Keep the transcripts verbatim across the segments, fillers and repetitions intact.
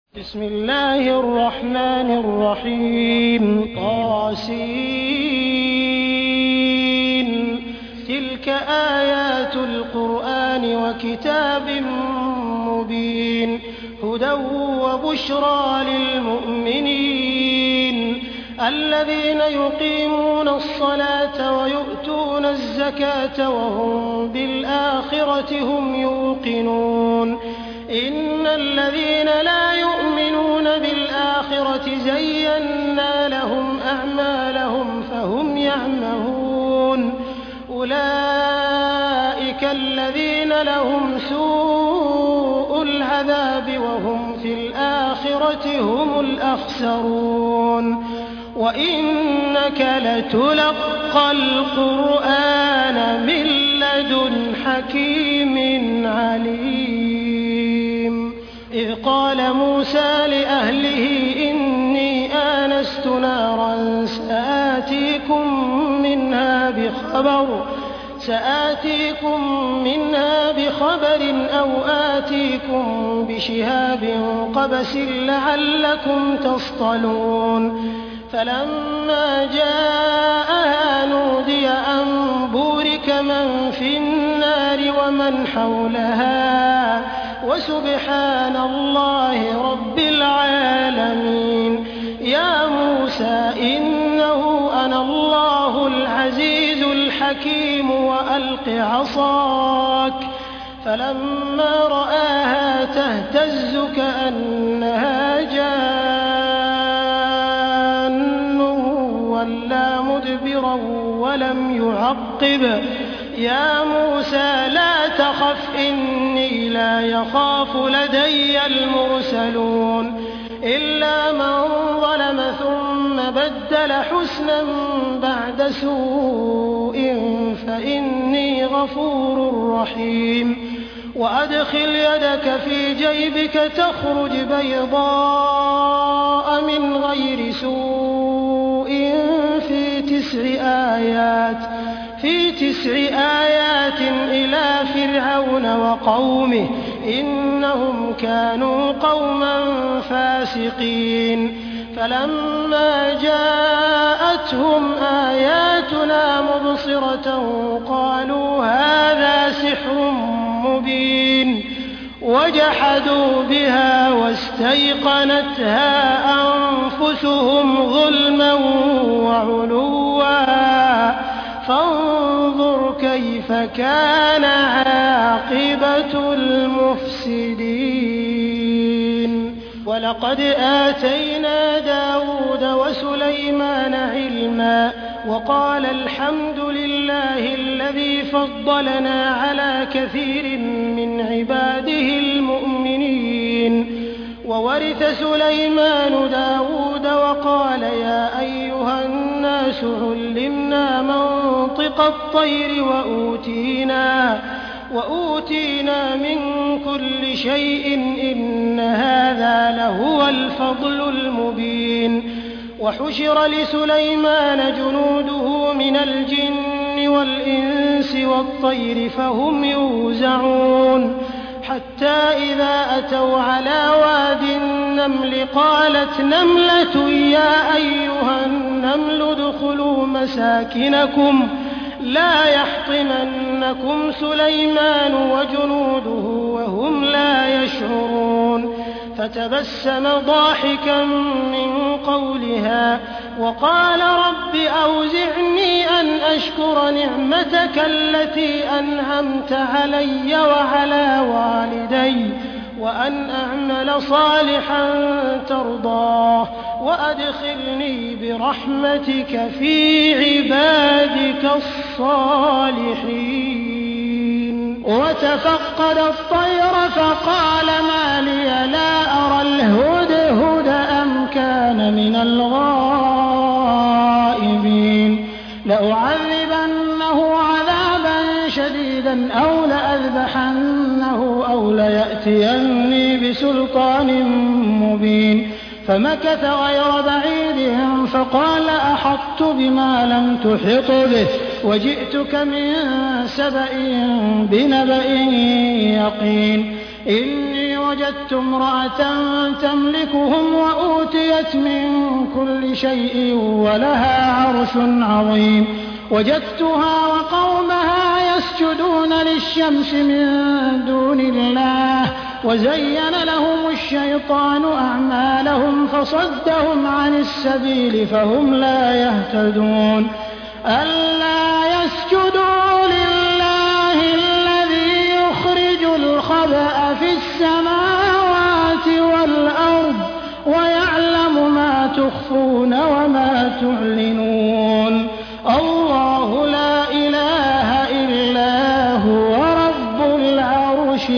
بسم الله الرحمن الرحيم طاسين تلك آيات القرآن وكتاب مبين هدى وبشرى للمؤمنين الذين يقيمون الصلاة ويؤتون الزكاة وهم بالآخرة هم يوقنون إن الذين لا يؤمنون بالآخرة زينا لهم أعمالهم فهم يعمهون أولئك الذين لهم سوء العذاب وهم في الآخرة هم الأخسرون وإنك لتلقى القرآن من لدن حكيم عليم إذ قال موسى لأهله إني آنست نارا سآتيكم منها بخبر سآتيكم منها بخبر أو آتيكم بشهاب قبس لعلكم تصطلون فلما جاءها نودي أن بورك من في النار ومن حولها وسبحان الله رب العالمين يا موسى إنه أنا الله العزيز الحكيم وألق عصاك فلما رآها تهتز كأنها جان ولا مدبرا ولم يعقب يا موسى لا تخف إني لا يخاف لدي المرسلون إلا من ظلم ثم بدل حسنا بعد سوء فإني غفور رحيم وأدخل يدك في جيبك تخرج بيضاء من غير سوء في تسع آيات في تسع آيات إلى فرعون وقومه إنهم كانوا قوما فاسقين فلما جاءتهم آياتنا مبصرة قالوا هذا سحر مبين وجحدوا بها واستيقنتها أنفسهم ظلما وعلوا فانظر كيف كان عاقبة المفسدين ولقد آتينا داود وسليمان علما وقال الحمد لله الذي فضلنا على كثير من عباده المؤمنين وورث سليمان داود وقال يا أيها الناس علمنا منطق الطير وأوتينا وأوتينا من كل شيء إن هذا لهو الفضل المبين وحشر لسليمان جنوده من الجن والإنس والطير فهم يوزعون حتى إذا أتوا على واد النمل قالت نملة يا أيها النمل ادخلوا مساكنكم لا يحطمنكم سليمان وجنوده وهم لا يشعرون فتبسم ضاحكا من قولها وقال رب أوزعني أن أشكر نعمتك التي أنعمت علي وعلى والدي وأن أعمل صالحا ترضاه وأدخلني برحمتك في عبادك الصالحين وتفقد الطير فقال ما لي لا أرى الهدهد أم كان من الغائبين لأعذبنه عذابا شديدا أو لأذبحنه أو ليأتيني بسلطان مبين فمكث غير بعيد فقال أحطت بما لم تحط به وجئتك من سبأ بنبأ يقين إني وجدت امرأة تملكهم وأوتيت من كل شيء ولها عرش عظيم وجدتها وقومها يسجدون للشمس من دون الله وزين لهم الشيطان أعمالهم فصدهم عن السبيل فهم لا يهتدون ألا يسجدوا لله الذي يخرج الخبأ في السماوات والأرض ويعلم ما تخفون وما تعلنون الله لا إله إلا هو رب العرش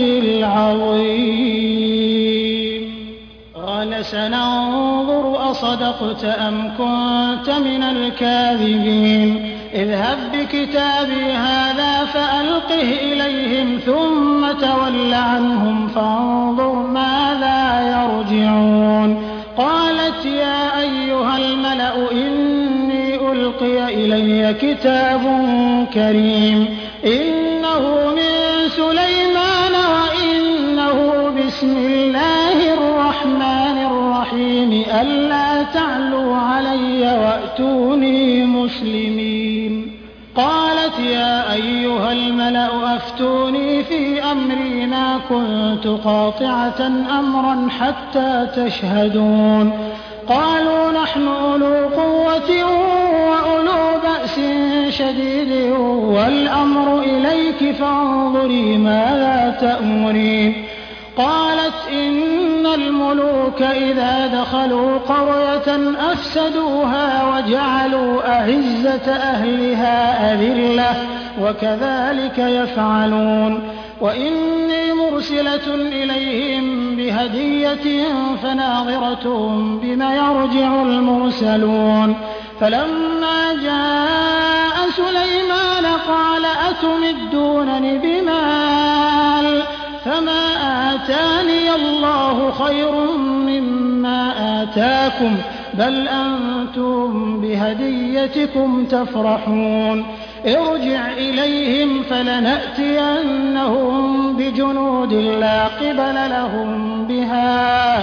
العظيم قال سننظر أصدقت أم كنت من الكاذبين اذهب بكتابي هذا فألقه إليهم ثم تول عنهم فانظر ماذا يرجعون قالت يا أيها الملأ إني ألقي إلي كتاب كريم إنه من سليمان وإنه بسم الله الرحمن الرحيم ألا تعلوا علي وأتوني مسلمين قالت يا أيها الملأ أفتوني في أمري ما كنت قاطعة أمرا حتى تشهدون قالوا نحن أولو قوة وأولو بأس شديد والأمر إليك فانظري ماذا تأمرين قالت إن الملوك إذا دخلوا قرية أفسدوها وجعلوا أعزة أهلها أذلة وكذلك يفعلون وإني مرسلة إليهم بهدية فناظرة بما يرجع المرسلون فلما جاء سليمان قال أتمدونني بمال فما آتاني الله خير مما آتاكم بل أنتم بهديتكم تفرحون ارجع إليهم فلنأتينهم بجنود لا قبل لهم بها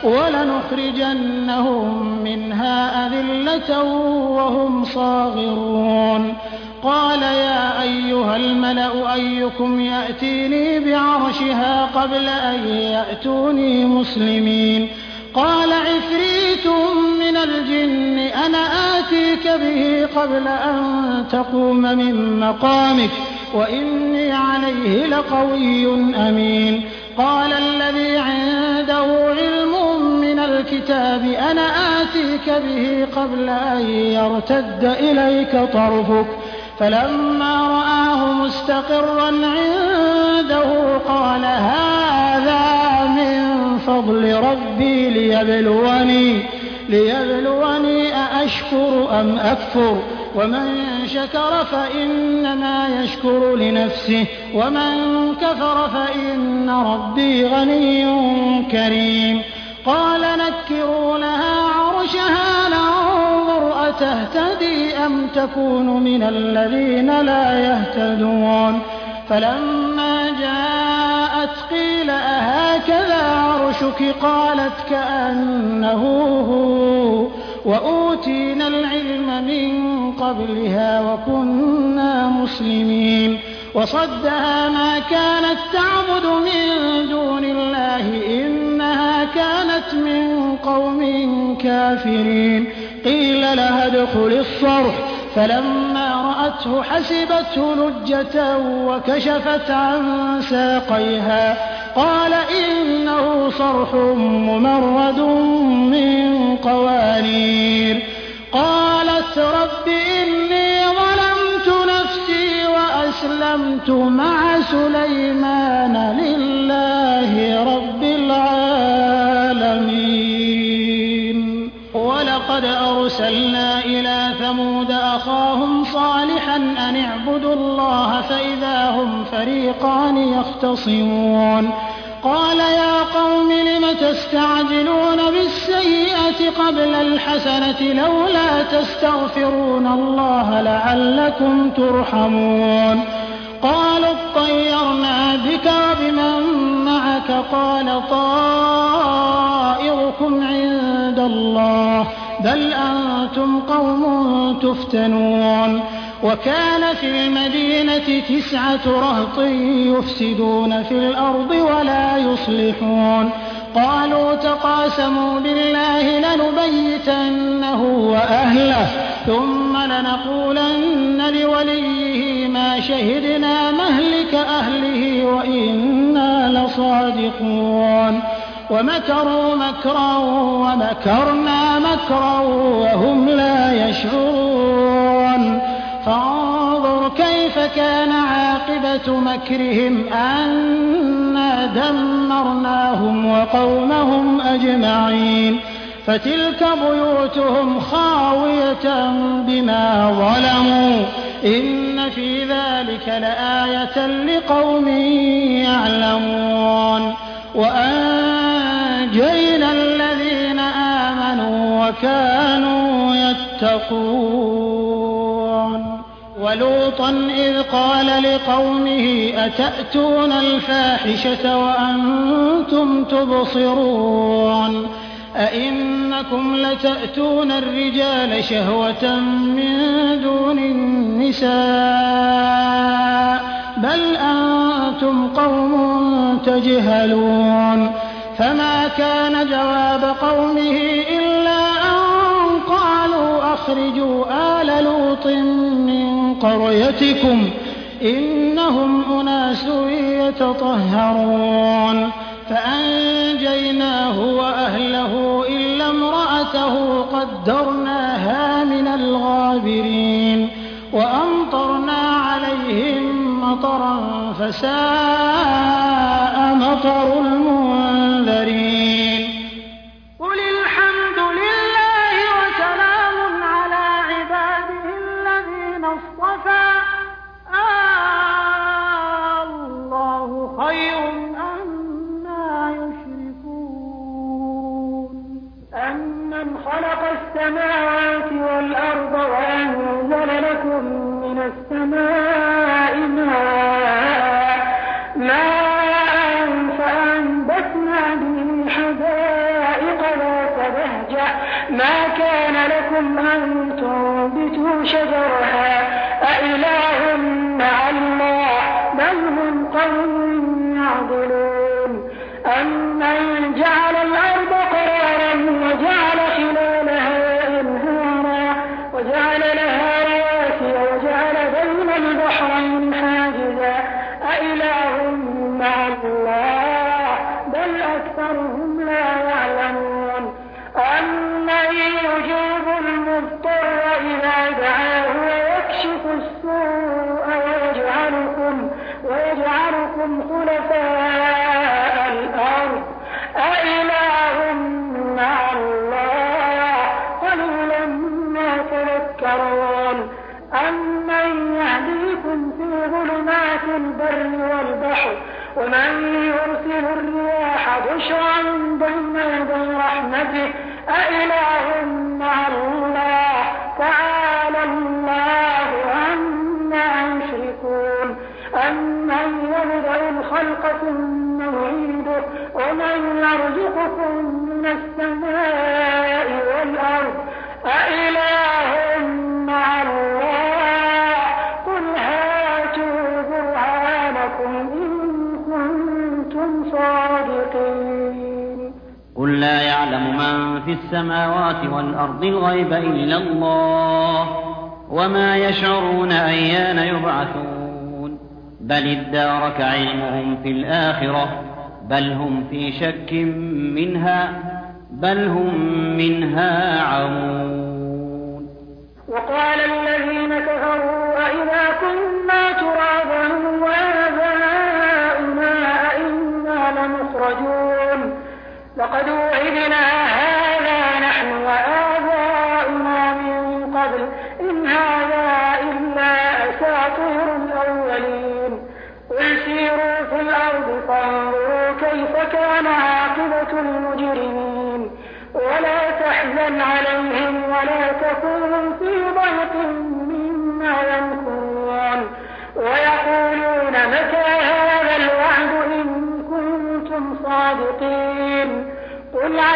ولنخرجنهم منها أذلة وهم صاغرون قال يا أيها الملأ أيكم يأتيني بعرشها قبل أن يأتوني مسلمين قال عفريت من الجن أنا آتيك به قبل أن تقوم من مقامك وإني عليه لقوي أمين قال الذي عنده علم من الكتاب أنا آتيك به قبل أن يرتد إليك طرفك فلما رآه مستقرا عنده قال هذا من فضل ربي ليبلوني ليبلوني أأشكر أم أكفر ومن شكر فإنما يشكر لنفسه ومن كفر فإن ربي غني كريم قال نكروا لها عرشها ننظر أتهتدي أم تكون من الذين لا يهتدون فلما جاءت قيل أهكذا عرشك قالت كأنه هو وأوتينا العلم من قبلها وكنا مسلمين وصدها ما كانت تعبد من دون الله إنها كانت من قوم كافرين قيل لها ادخل الصرح فلما رأته حسبته لجة وكشفت عن ساقيها قال إنه صرح ممرد من قوارير قالت رب إني ظلمت نفسي وأسلمت مع سليمان لله رب العالمين ولقد أرسلنا إلى ثمود أخاهم صالحا أن اعبدوا الله فإذا هم فريقان يختصمون قال يا قوم لم تستعجلون بالسيئة قبل الحسنة لولا تستغفرون الله لعلكم ترحمون قالوا اطيرنا بك وبمن معك قال طائركم عند الله بل أنتم قوم تفتنون وكان في المدينة تسعة رهط يفسدون في الأرض ولا يصلحون قالوا تقاسموا بالله لنبيتنه وأهله ثم لنقولن لوليه ما شهدنا مهلك أهله وإنا لصادقون ومكروا مكرا ومكرنا مكرا وهم لا يشعرون فانظر كيف كان عاقبة مكرهم أنا دمرناهم وقومهم أجمعين فتلك بيوتهم خاوية بما ظلموا إن في ذلك لآية لقوم يعلمون وأنجينا الذين آمنوا وكانوا يتقون ولوطا إذ قال لقومه أتأتون الفاحشة وأنتم تبصرون أئنكم لتأتون الرجال شهوة من دون النساء بل أنتم قوم تجهلون فما كان جواب قومه إلا أن قالوا أخرجوا آل لوط من قريتكم إنهم أناس يتطهرون فأنجيناه وأهله إلا امرأته قدرناها من الغابرين وأمطرنا عليهم مطرا فساء مطر المنذرين قل الحمد لله وسلام على عباده الذين اصطفى آه الله خير أما يشركون أمن خلق السماوات والأرض وأنزل لكم من السماء ماء ماء فأنبتنا به حدائق ذات بهجة ما كان لكم أن تنبتوا شجرها أإله مع الله بل هم قوم يعدلون أمن جعل الأرض قرارا وجعل خلالها أنهارا وجعل لها رواسي وجعل بين البحرين حاجزا أإله مع الله بل أكثرهم لا يعلمون أمن يجيب المضطر إذا دعاه ويكشف السوء ويجعلكم ويجعلكم خلفاء الأرض أإله مع الله قليلا ما تذكرون أمن يهديكم في ظلمات البر والبحر ومن يرسل الرياح بشرا بين يدي رحمته أإله مع الله تعالى الله عما يشركون أمن يبدأ الخلق ثم يعيده ومن يرزقكم من السماء والأرض أإله مع الله قل هاتوا برهانكم إن كنتم صادقين قل لا يعلم من في السماوات والأرض الغيب إلا الله وما يشعرون أيان يبعثون بل ادارك علمهم في الآخرة بل هم في شك منها بل هم منها عمون وقال الذين كفروا أئذا كنا ترابا وآباؤنا أئنا لمخرجون لقد وعدنا هذا نحن وآباؤنا من قبل إن هذا إلا أساطير الأولين قل سيروا في الأرض فانظروا كيف كان عاقبة المجرمين ولا تحزن عليهم ولا تكن في ضيق مما يمكرون ويقولون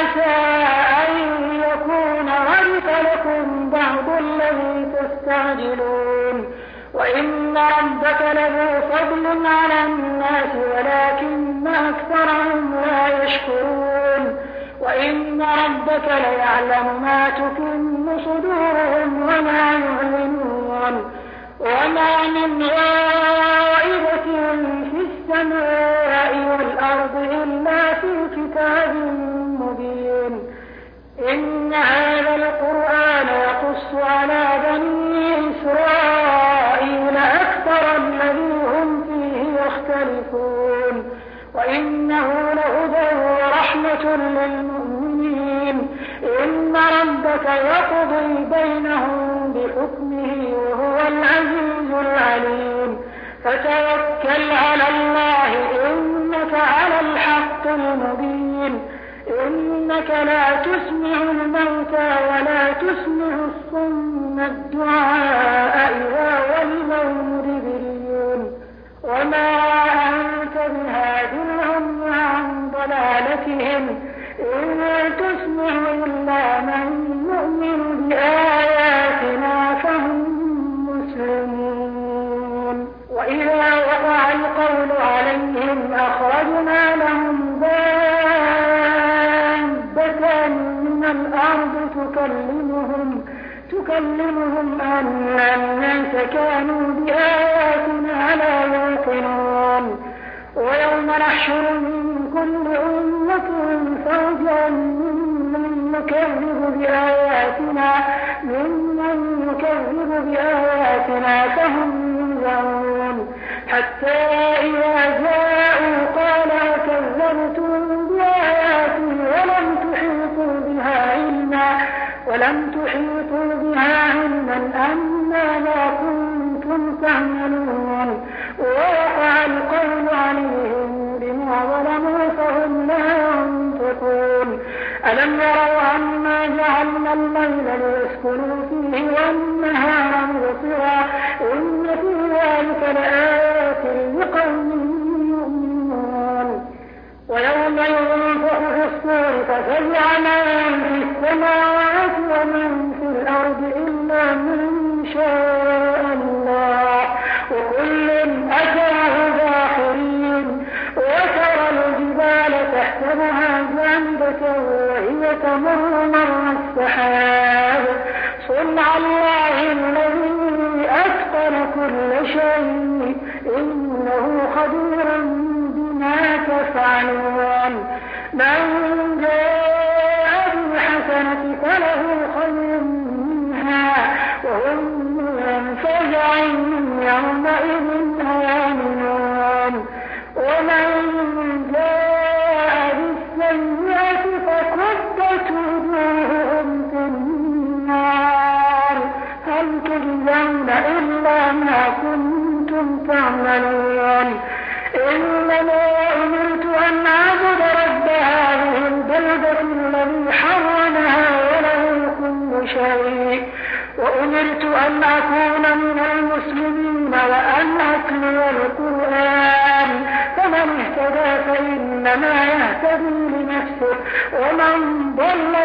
عسى أن يكون ردف لكم بعض الذي تستعجلون وإن ربك لذو فضل على الناس ولكن أكثرهم لا يشكرون وإن ربك ليعلم ما تكن صدورهم وما يعلنون وما من غائبة في السماء والأرض إلا في كتاب مبين إن هذا القرآن يقص على بني إسرائيل أكثر الذي هم فيه يختلفون وإنه لهدى ورحمة للمؤمنين إن ربك يقضي بينهم بحكمه وهو العزيز العليم فتوكل على الله إنك على الحق المبين إنك لا تسمع الموتى ولا تسمع الصم الدعاء إذا ولوا مدبرين وما أنت بهاد العمي عن ضلالتهم إن تسمع إلا من يؤمن بآياتنا فهم مسلمون وإذا وقع القول عليهم أخرجنا لهم دابة من الأرض تكلمهم تكلمهم أن الناس كانوا بآياتنا لا يوقنون ويوم نحشر من كل أمة فوجا ممن يكذب بآياتنا ممن يكذب بآياتنا فهم ينظرون حتى إذا جاءوا قال كذبتم بآياتي ولم تحيطوا بها علما ولم تحيطوا بها علما أم ماذا كنتم تعملون ووقع القول عليهم بما ظلموا فهم لا ينطقون ألم يروا أنا جعلنا الليل ليسكنوا فيه والنهار مبصرا إن في ذلك لآيات لقوم يؤمنون ويوم ينفخ في الصور ففزع من في السماوات ومن في الأرض إلا من شاء الله وكل أتاه داخرين وترى الجبال تحسبها جامدة وهي تمر مر السحاب صنع الله الذي أتقن كل شيء إنه خبير بما تفعلون من جاء بالحسنة فله خير منها وهم من فزع يومئذ آمنون ومن جاء بالسيئة فكبت وجوههم في النار هل تجزون إلا ما كنتم تعملون إنما أمرت أن أعبد رب هذه البلدة الذي حرمها وله كل شيء وأمرت أن أكون من المسلمين وأن أتلو القرآن فمن اهتدى فإنما يهتدي لنفسه ومن ضل